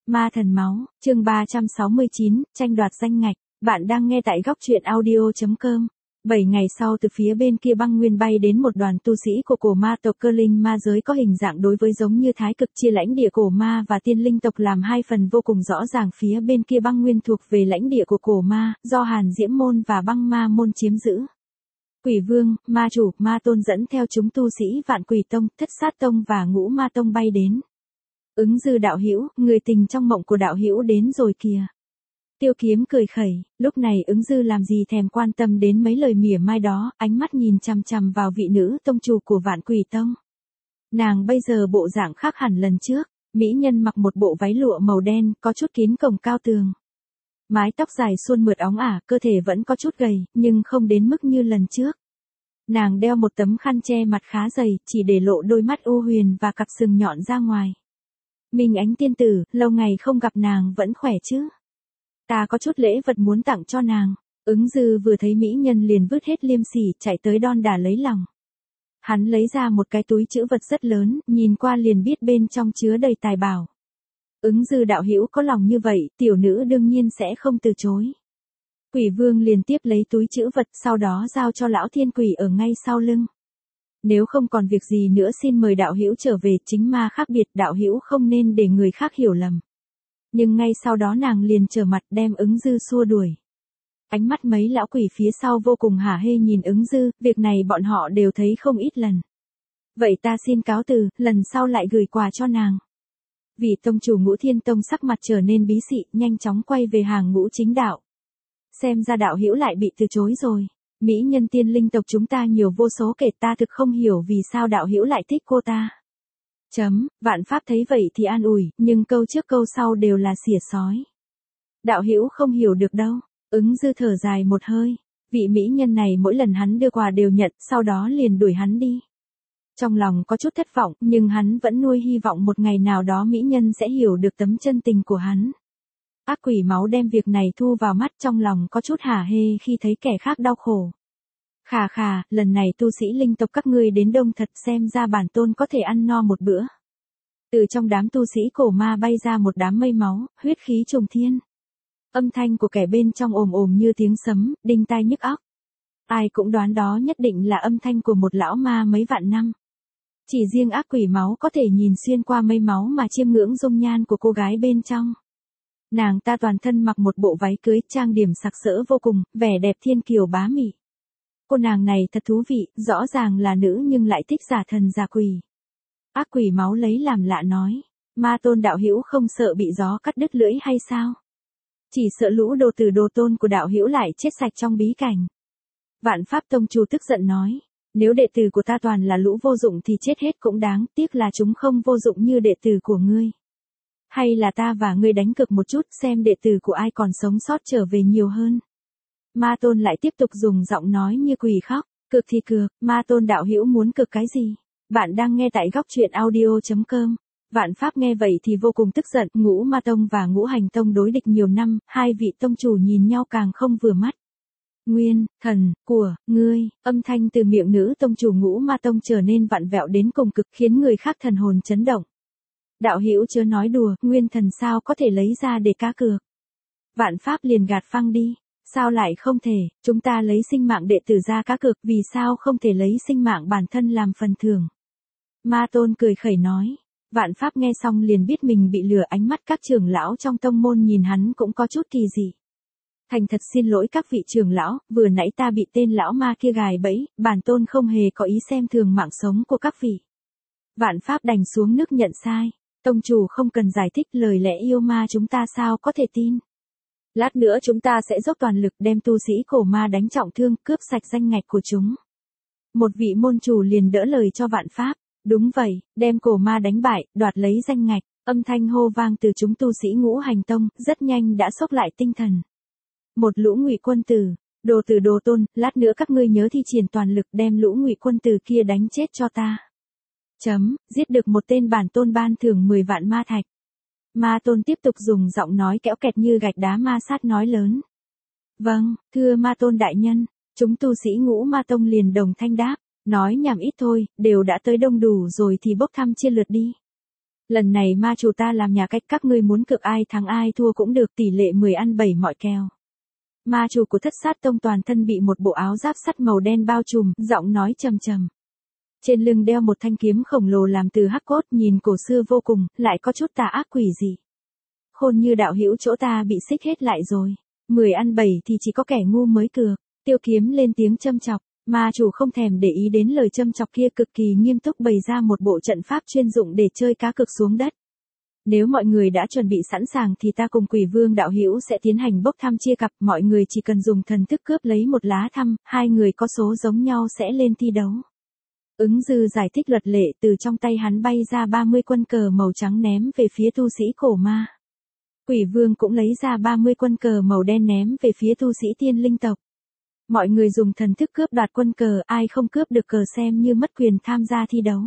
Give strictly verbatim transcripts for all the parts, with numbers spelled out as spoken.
Ma thần máu, chương ba trăm sáu mươi chín, tranh đoạt danh ngạch. Bạn đang nghe tại góc truyện audio chấm com. Bảy ngày sau từ phía bên kia băng nguyên bay đến một đoàn tu sĩ của cổ ma tộc Cơ Linh ma giới có hình dạng đối với giống như thái cực chia lãnh địa cổ ma và tiên linh tộc làm hai phần vô cùng rõ ràng. Phía bên kia băng nguyên thuộc về lãnh địa của cổ ma, do Hàn Diễm môn và băng ma môn chiếm giữ. Quỷ vương, ma chủ, ma tôn dẫn theo chúng tu sĩ Vạn Quỷ Tông, Thất Sát Tông và Ngũ Ma Tông bay đến. Ứng Dư đạo hữu, người tình trong mộng của đạo hữu đến rồi kìa. Tiêu Kiếm cười khẩy, lúc này Ứng Dư làm gì thèm quan tâm đến mấy lời mỉa mai đó, ánh mắt nhìn chằm chằm vào vị nữ tông chủ của Vạn Quỷ Tông. Nàng bây giờ bộ dạng khác hẳn lần trước, mỹ nhân mặc một bộ váy lụa màu đen, có chút kín cổng cao tường. Mái tóc dài suôn mượt óng ả, cơ thể vẫn có chút gầy, nhưng không đến mức như lần trước. Nàng đeo một tấm khăn che mặt khá dày, chỉ để lộ đôi mắt u huyền và cặp sừng nhọn ra ngoài. Minh Ánh tiên tử, lâu ngày không gặp nàng vẫn khỏe chứ? Ta có chút lễ vật muốn tặng cho nàng. Ứng Dư vừa thấy mỹ nhân liền vứt hết liêm sỉ, chạy tới đon đả lấy lòng. Hắn lấy ra một cái túi trữ vật rất lớn, nhìn qua liền biết bên trong chứa đầy tài bảo. Ứng Dư đạo hữu có lòng như vậy, tiểu nữ đương nhiên sẽ không từ chối. Quỷ vương liền tiếp lấy túi trữ vật, sau đó giao cho lão thiên quỷ ở ngay sau lưng. Nếu không còn việc gì nữa xin mời đạo hữu trở về, chính ma khác biệt, đạo hữu không nên để người khác hiểu lầm. Nhưng ngay sau đó nàng liền trở mặt đem Ứng Dư xua đuổi. Ánh mắt mấy lão quỷ phía sau vô cùng hả hê nhìn Ứng Dư, việc này bọn họ đều thấy không ít lần. Vậy ta xin cáo từ, lần sau lại gửi quà cho nàng. Vị tông chủ Ngũ Thiên Tông sắc mặt trở nên bí xị, nhanh chóng quay về hàng ngũ chính đạo. Xem ra đạo hữu lại bị từ chối rồi. Mỹ nhân tiên linh tộc chúng ta nhiều vô số kể, ta thực không hiểu vì sao đạo hữu lại thích cô ta. Chấm, Vạn Pháp thấy vậy thì an ủi, nhưng câu trước câu sau đều là xỉa sói. Đạo hữu không hiểu được đâu. Ứng Dư thở dài một hơi. Vị mỹ nhân này mỗi lần hắn đưa quà đều nhận, sau đó liền đuổi hắn đi. Trong lòng có chút thất vọng, nhưng hắn vẫn nuôi hy vọng một ngày nào đó mỹ nhân sẽ hiểu được tấm chân tình của hắn. Ác quỷ máu đem việc này thu vào mắt, trong lòng có chút hả hê khi thấy kẻ khác đau khổ. Khà khà, lần này tu sĩ linh tộc các ngươi đến đông thật, xem ra bản tôn có thể ăn no một bữa. Từ trong đám tu sĩ cổ ma bay ra một đám mây máu, huyết khí trùng thiên. Âm thanh của kẻ bên trong ồm ồm như tiếng sấm, đinh tai nhức óc. Ai cũng đoán đó nhất định là âm thanh của một lão ma mấy vạn năm. Chỉ riêng ác quỷ máu có thể nhìn xuyên qua mây máu mà chiêm ngưỡng dung nhan của cô gái bên trong. Nàng ta toàn thân mặc một bộ váy cưới trang điểm sặc sỡ vô cùng, vẻ đẹp thiên kiều bá mị. Cô nàng này thật thú vị, rõ ràng là nữ nhưng lại thích giả thần giả quỷ. Ác quỷ máu lấy làm lạ nói, ma tôn đạo hữu không sợ bị gió cắt đứt lưỡi hay sao? Chỉ sợ lũ đồ tử đồ tôn của đạo hữu lại chết sạch trong bí cảnh. Vạn Pháp tông chủ tức giận nói, nếu đệ tử của ta toàn là lũ vô dụng thì chết hết cũng đáng, tiếc là chúng không vô dụng như đệ tử của ngươi. Hay là ta và ngươi đánh cược một chút xem đệ tử của ai còn sống sót trở về nhiều hơn. Ma tôn lại tiếp tục dùng giọng nói như quỷ khóc, cược thì cược, ma tôn đạo hữu muốn cược cái gì? Bạn đang nghe tại góc truyện audio chấm com. Vạn Pháp nghe vậy thì vô cùng tức giận, Ngũ Ma Tông và Ngũ Hành Tông đối địch nhiều năm, hai vị tông chủ nhìn nhau càng không vừa mắt. Nguyên, thần, của, ngươi, âm thanh từ miệng nữ tông chủ Ngũ Ma Tông trở nên vặn vẹo đến cùng cực khiến người khác thần hồn chấn động. Đạo hữu chớ nói đùa, nguyên thần sao có thể lấy ra để cá cược. Vạn Pháp liền gạt phăng đi, sao lại không thể, chúng ta lấy sinh mạng đệ tử ra cá cược, vì sao không thể lấy sinh mạng bản thân làm phần thưởng. Ma tôn cười khẩy nói, Vạn Pháp nghe xong liền biết mình bị lừa, ánh mắt các trưởng lão trong tông môn nhìn hắn cũng có chút kỳ dị. Thành thật xin lỗi các vị trưởng lão, vừa nãy ta bị tên lão ma kia gài bẫy, bản tôn không hề có ý xem thường mạng sống của các vị. Vạn Pháp đành xuống nước nhận sai. Tông chủ không cần giải thích, lời lẽ yêu ma chúng ta sao có thể tin. Lát nữa chúng ta sẽ dốc toàn lực đem tu sĩ cổ ma đánh trọng thương, cướp sạch danh ngạch của chúng. Một vị môn chủ liền đỡ lời cho Vạn Pháp. Đúng vậy, đem cổ ma đánh bại, đoạt lấy danh ngạch. Âm thanh hô vang từ chúng tu sĩ Ngũ Hành Tông, rất nhanh đã xốc lại tinh thần. Một lũ ngụy quân tử, đồ tử đồ tôn, lát nữa các ngươi nhớ thi triển toàn lực đem lũ ngụy quân tử kia đánh chết cho ta. Chấm, giết được một tên bản tôn ban thưởng mười vạn ma thạch. Ma tôn tiếp tục dùng giọng nói kẽo kẹt như gạch đá ma sát nói lớn. Vâng, thưa ma tôn đại nhân, chúng tu sĩ Ngũ Ma Tông liền đồng thanh đáp, nói nhảm ít thôi, đều đã tới đông đủ rồi thì bốc thăm chia lượt đi. Lần này ma chủ ta làm nhà cách, các ngươi muốn cược ai thắng ai thua cũng được, tỷ lệ mười ăn bảy mọi kèo. Ma chủ của Thất Sát Tông toàn thân bị một bộ áo giáp sắt màu đen bao trùm, giọng nói trầm trầm. Trên lưng đeo một thanh kiếm khổng lồ làm từ hắc cốt, nhìn cổ xưa vô cùng, lại có chút tà ác quỷ dị. Khôn như đạo hữu, chỗ ta bị xích hết lại rồi. Mười ăn bảy thì chỉ có kẻ ngu mới cược. Tiêu Kiếm lên tiếng châm chọc. Ma chủ không thèm để ý đến lời châm chọc kia, cực kỳ nghiêm túc bày ra một bộ trận pháp chuyên dụng để chơi cá cược xuống đất. Nếu mọi người đã chuẩn bị sẵn sàng thì ta cùng Quỷ Vương đạo hữu sẽ tiến hành bốc thăm chia cặp, mọi người chỉ cần dùng thần thức cướp lấy một lá thăm, hai người có số giống nhau sẽ lên thi đấu. Ứng Dư giải thích luật lệ, từ trong tay hắn bay ra ba mươi quân cờ màu trắng ném về phía tu sĩ cổ ma. Quỷ Vương cũng lấy ra ba mươi quân cờ màu đen ném về phía tu sĩ tiên linh tộc. Mọi người dùng thần thức cướp đoạt quân cờ, ai không cướp được cờ xem như mất quyền tham gia thi đấu.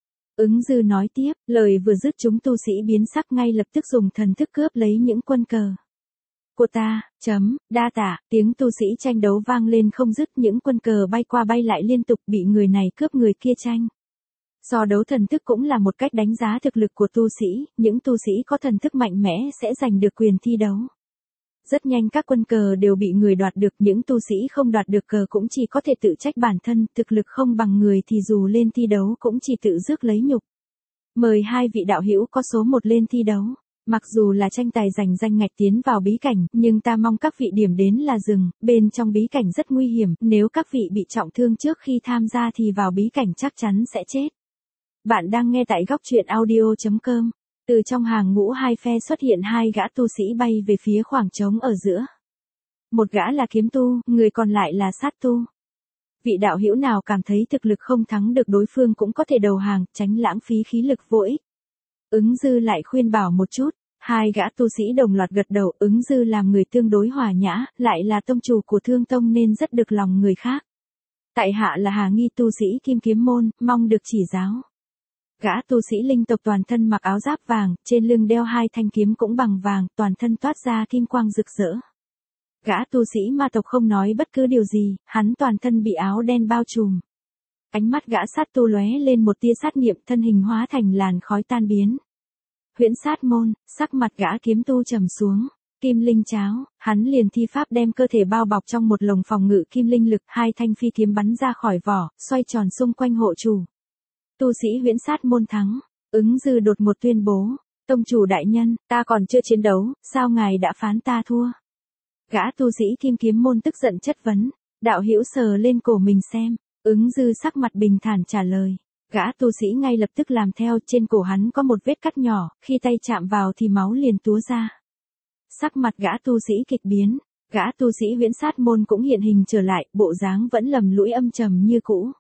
Ứng Dư nói tiếp, lời vừa dứt chúng tu sĩ biến sắc, ngay lập tức dùng thần thức cướp lấy những quân cờ của ta, chấm, đa tạ, tiếng tu sĩ tranh đấu vang lên không dứt, những quân cờ bay qua bay lại liên tục, bị người này cướp người kia tranh. So đấu thần thức cũng là một cách đánh giá thực lực của tu sĩ, những tu sĩ có thần thức mạnh mẽ sẽ giành được quyền thi đấu. Rất nhanh các quân cờ đều bị người đoạt được, những tu sĩ không đoạt được cờ cũng chỉ có thể tự trách bản thân, thực lực không bằng người thì dù lên thi đấu cũng chỉ tự rước lấy nhục. Mời hai vị đạo hữu có số một lên thi đấu. Mặc dù là tranh tài giành danh ngạch tiến vào bí cảnh, nhưng ta mong các vị điểm đến là rừng, bên trong bí cảnh rất nguy hiểm, nếu các vị bị trọng thương trước khi tham gia thì vào bí cảnh chắc chắn sẽ chết. Bạn đang nghe tại góc truyện audio chấm com. Từ trong hàng ngũ hai phe xuất hiện hai gã tu sĩ bay về phía khoảng trống ở giữa. Một gã là kiếm tu, người còn lại là sát tu. Vị đạo hữu nào cảm thấy thực lực không thắng được đối phương cũng có thể đầu hàng, tránh lãng phí khí lực vô ích. Ứng Dư lại khuyên bảo một chút, hai gã tu sĩ đồng loạt gật đầu. Ứng Dư làm người tương đối hòa nhã, lại là tông chủ của Thương Tông nên rất được lòng người khác. Tại hạ là Hà Nghi, tu sĩ Kim Kiếm môn, mong được chỉ giáo. Gã tu sĩ linh tộc toàn thân mặc áo giáp vàng, trên lưng đeo hai thanh kiếm cũng bằng vàng, toàn thân toát ra kim quang rực rỡ. Gã tu sĩ ma tộc không nói bất cứ điều gì, hắn toàn thân bị áo đen bao trùm. Ánh mắt gã sát tu lóe lên một tia sát niệm, thân hình hóa thành làn khói tan biến. Huyễn Sát môn, sắc mặt gã kiếm tu trầm xuống. Kim linh cháo, hắn liền thi pháp đem cơ thể bao bọc trong một lồng phòng ngự kim linh lực, hai thanh phi kiếm bắn ra khỏi vỏ, xoay tròn xung quanh hộ chủ. Tu sĩ Huyễn Sát môn thắng. Ứng Dư đột ngột tuyên bố, tông chủ đại nhân, ta còn chưa chiến đấu, sao ngài đã phán ta thua? Gã tu sĩ Kim Kiếm môn tức giận chất vấn, đạo hữu sờ lên cổ mình xem. Ứng Dư sắc mặt bình thản trả lời. Gã tu sĩ ngay lập tức làm theo, trên cổ hắn có một vết cắt nhỏ, khi tay chạm vào thì máu liền túa ra. Sắc mặt gã tu sĩ kịch biến, gã tu sĩ Huyễn Sát môn cũng hiện hình trở lại, bộ dáng vẫn lầm lũi âm trầm như cũ.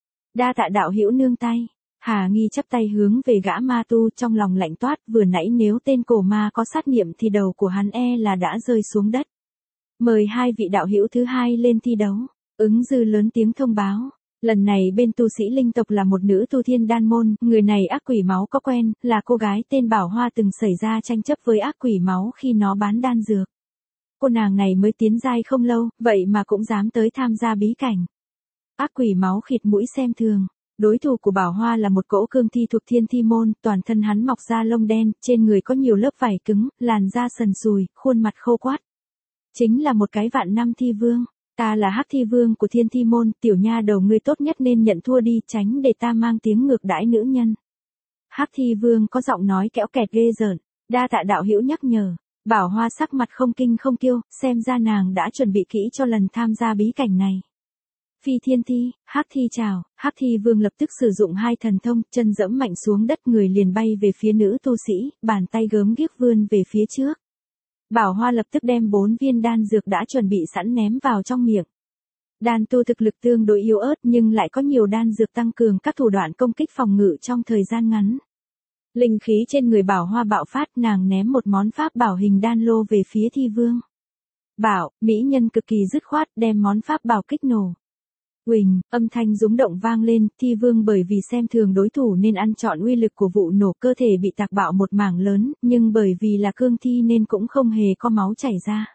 Đa tạ đạo hữu nương tay. Hà Nghi chắp tay hướng về gã ma tu, trong lòng lạnh toát, vừa nãy nếu tên cổ ma có sát niệm thì đầu của hắn e là đã rơi xuống đất. Mời hai vị đạo hữu thứ hai lên thi đấu. Ứng Dư lớn tiếng thông báo. Lần này bên tu sĩ linh tộc là một nữ tu thiên đan môn, người này ác quỷ máu có quen, là cô gái tên Bảo Hoa từng xảy ra tranh chấp với ác quỷ máu khi nó bán đan dược. Cô nàng này mới tiến giai không lâu, vậy mà cũng dám tới tham gia bí cảnh. Ác quỷ máu khịt mũi xem thường. Đối thủ của Bảo Hoa là một cỗ cương thi thuộc thiên thi môn, toàn thân hắn mọc da lông đen, trên người có nhiều lớp vảy cứng, làn da sần sùi, khuôn mặt khô quắt. Chính là một cái vạn năm thi vương. Ta là Hắc Thi Vương của Thiên Thi môn, tiểu nha đầu ngươi tốt nhất nên nhận thua đi, tránh để ta mang tiếng ngược đãi nữ nhân. Hắc Thi Vương có giọng nói kẽo kẹt ghê rợn, đa tạ đạo hữu nhắc nhở. Bảo Hoa sắc mặt không kinh không kiêu, xem ra nàng đã chuẩn bị kỹ cho lần tham gia bí cảnh này. Phi Thiên Thi, Hắc Thi chào. Hắc Thi Vương lập tức sử dụng hai thần thông, chân dẫm mạnh xuống đất, người liền bay về phía nữ tu sĩ, bàn tay gớm ghiếc vươn về phía trước. Bảo Hoa lập tức đem bốn viên đan dược đã chuẩn bị sẵn ném vào trong miệng. Đan tu thực lực tương đối yếu ớt nhưng lại có nhiều đan dược tăng cường các thủ đoạn công kích phòng ngự trong thời gian ngắn. Linh khí trên người Bảo Hoa bạo phát, nàng ném một món pháp bảo hình đan lô về phía Thi Vương. Bảo, mỹ nhân cực kỳ dứt khoát đem món pháp bảo kích nổ. Huỳnh, âm thanh rúng động vang lên, Thi Vương bởi vì xem thường đối thủ nên ăn trọn uy lực của vụ nổ, cơ thể bị tạc bạo một mảng lớn, nhưng bởi vì là cương thi nên cũng không hề có máu chảy ra.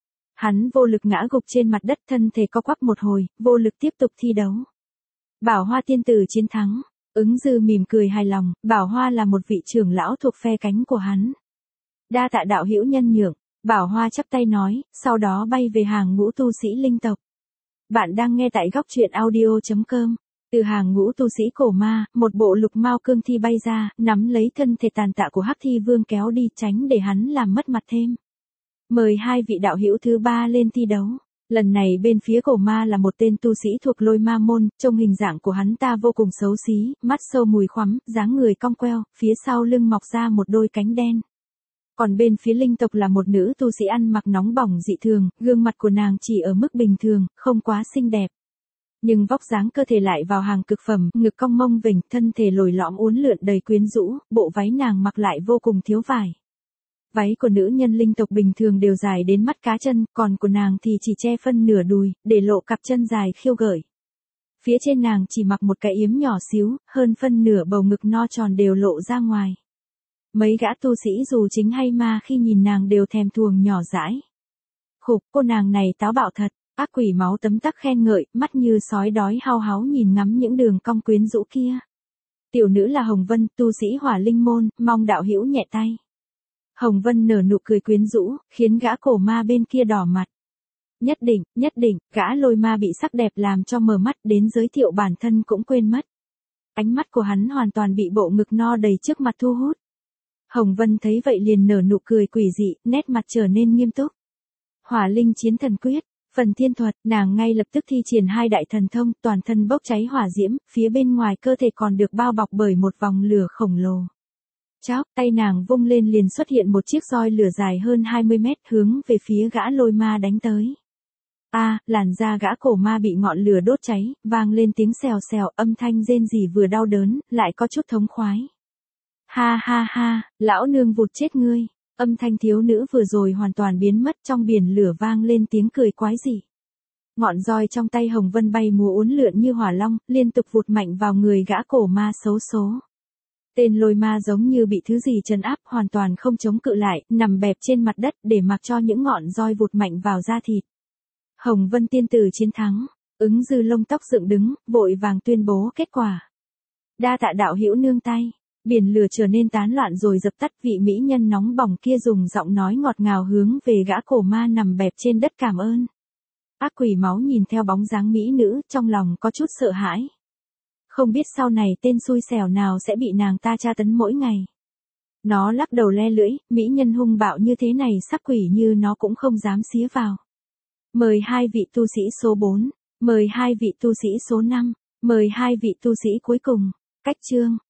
Hắn vô lực ngã gục trên mặt đất, thân thể co quắp một hồi, vô lực tiếp tục thi đấu. Bảo Hoa tiên tử chiến thắng. Ứng Dư mỉm cười hài lòng, Bảo Hoa là một vị trưởng lão thuộc phe cánh của hắn. Đa tạ đạo hữu nhân nhượng, Bảo Hoa chắp tay nói, sau đó bay về hàng ngũ tu sĩ linh tộc. Bạn đang nghe tại góc truyện audio.com. Từ hàng ngũ tu sĩ cổ ma, một bộ lục mao cương thi bay ra, nắm lấy thân thể tàn tạ của Hắc Thi Vương kéo đi tránh để hắn làm mất mặt thêm. Mời hai vị đạo hữu thứ ba lên thi đấu. Lần này bên phía cổ ma là một tên tu sĩ thuộc Lôi Ma môn, trông hình dạng của hắn ta vô cùng xấu xí, mắt sâu mùi khoắm, dáng người cong queo, phía sau lưng mọc ra một đôi cánh đen. Còn bên phía linh tộc là một nữ tu sĩ ăn mặc nóng bỏng dị thường, gương mặt của nàng chỉ ở mức bình thường, không quá xinh đẹp. Nhưng vóc dáng cơ thể lại vào hàng cực phẩm, ngực cong mông vểnh, thân thể lồi lõm uốn lượn đầy quyến rũ, bộ váy nàng mặc lại vô cùng thiếu vải. Váy của nữ nhân linh tộc bình thường đều dài đến mắt cá chân, còn của nàng thì chỉ che phân nửa đùi, để lộ cặp chân dài khiêu gợi. Phía trên nàng chỉ mặc một cái yếm nhỏ xíu, hơn phân nửa bầu ngực no tròn đều lộ ra ngoài. Mấy gã tu sĩ dù chính hay ma khi nhìn nàng đều thèm thuồng nhỏ dãi. Khục, cô nàng này táo bạo thật, ác quỷ máu tấm tắc khen ngợi, mắt như sói đói hao háo nhìn ngắm những đường cong quyến rũ kia. Tiểu nữ là Hồng Vân, tu sĩ Hỏa Linh môn, mong đạo hữu nhẹ tay. Hồng Vân nở nụ cười quyến rũ, khiến gã cổ ma bên kia đỏ mặt. Nhất định, nhất định, gã Lôi Ma bị sắc đẹp làm cho mờ mắt, đến giới thiệu bản thân cũng quên mất. Ánh mắt của hắn hoàn toàn bị bộ ngực no đầy trước mặt thu hút. Hồng Vân thấy vậy liền nở nụ cười quỷ dị, nét mặt trở nên nghiêm túc. Hỏa Linh chiến thần quyết, phần thiên thuật, nàng ngay lập tức thi triển hai đại thần thông, toàn thân bốc cháy hỏa diễm, phía bên ngoài cơ thể còn được bao bọc bởi một vòng lửa khổng lồ. Chóc, tay nàng vung lên liền xuất hiện một chiếc roi lửa dài hơn hai mươi mét hướng về phía gã Lôi Ma đánh tới. A, à, làn da gã cổ ma bị ngọn lửa đốt cháy, vang lên tiếng xèo xèo, âm thanh rên rỉ vừa đau đớn, lại có chút thống khoái. Ha ha ha, lão nương vụt chết ngươi, âm thanh thiếu nữ vừa rồi hoàn toàn biến mất, trong biển lửa vang lên tiếng cười quái dị. Ngọn roi trong tay Hồng Vân bay múa uốn lượn như hỏa long, liên tục vụt mạnh vào người gã cổ ma xấu số. Tên Lôi Ma giống như bị thứ gì trấn áp, hoàn toàn không chống cự lại, nằm bẹp trên mặt đất để mặc cho những ngọn roi vụt mạnh vào da thịt. Hồng Vân tiên tử chiến thắng, Ứng Dư lông tóc dựng đứng, vội vàng tuyên bố kết quả. Đa tạ đạo hữu nương tay. Biển lửa trở nên tán loạn rồi dập tắt, vị mỹ nhân nóng bỏng kia dùng giọng nói ngọt ngào hướng về gã cổ ma nằm bẹp trên đất cảm ơn. Ác quỷ máu nhìn theo bóng dáng mỹ nữ, trong lòng có chút sợ hãi. Không biết sau này tên xui xẻo nào sẽ bị nàng ta tra tấn mỗi ngày. Nó lắc đầu le lưỡi, mỹ nhân hung bạo như thế này sắc quỷ như nó cũng không dám xía vào. Mời hai vị tu sĩ số bốn, mời hai vị tu sĩ số năm, mời hai vị tu sĩ cuối cùng. Cách chương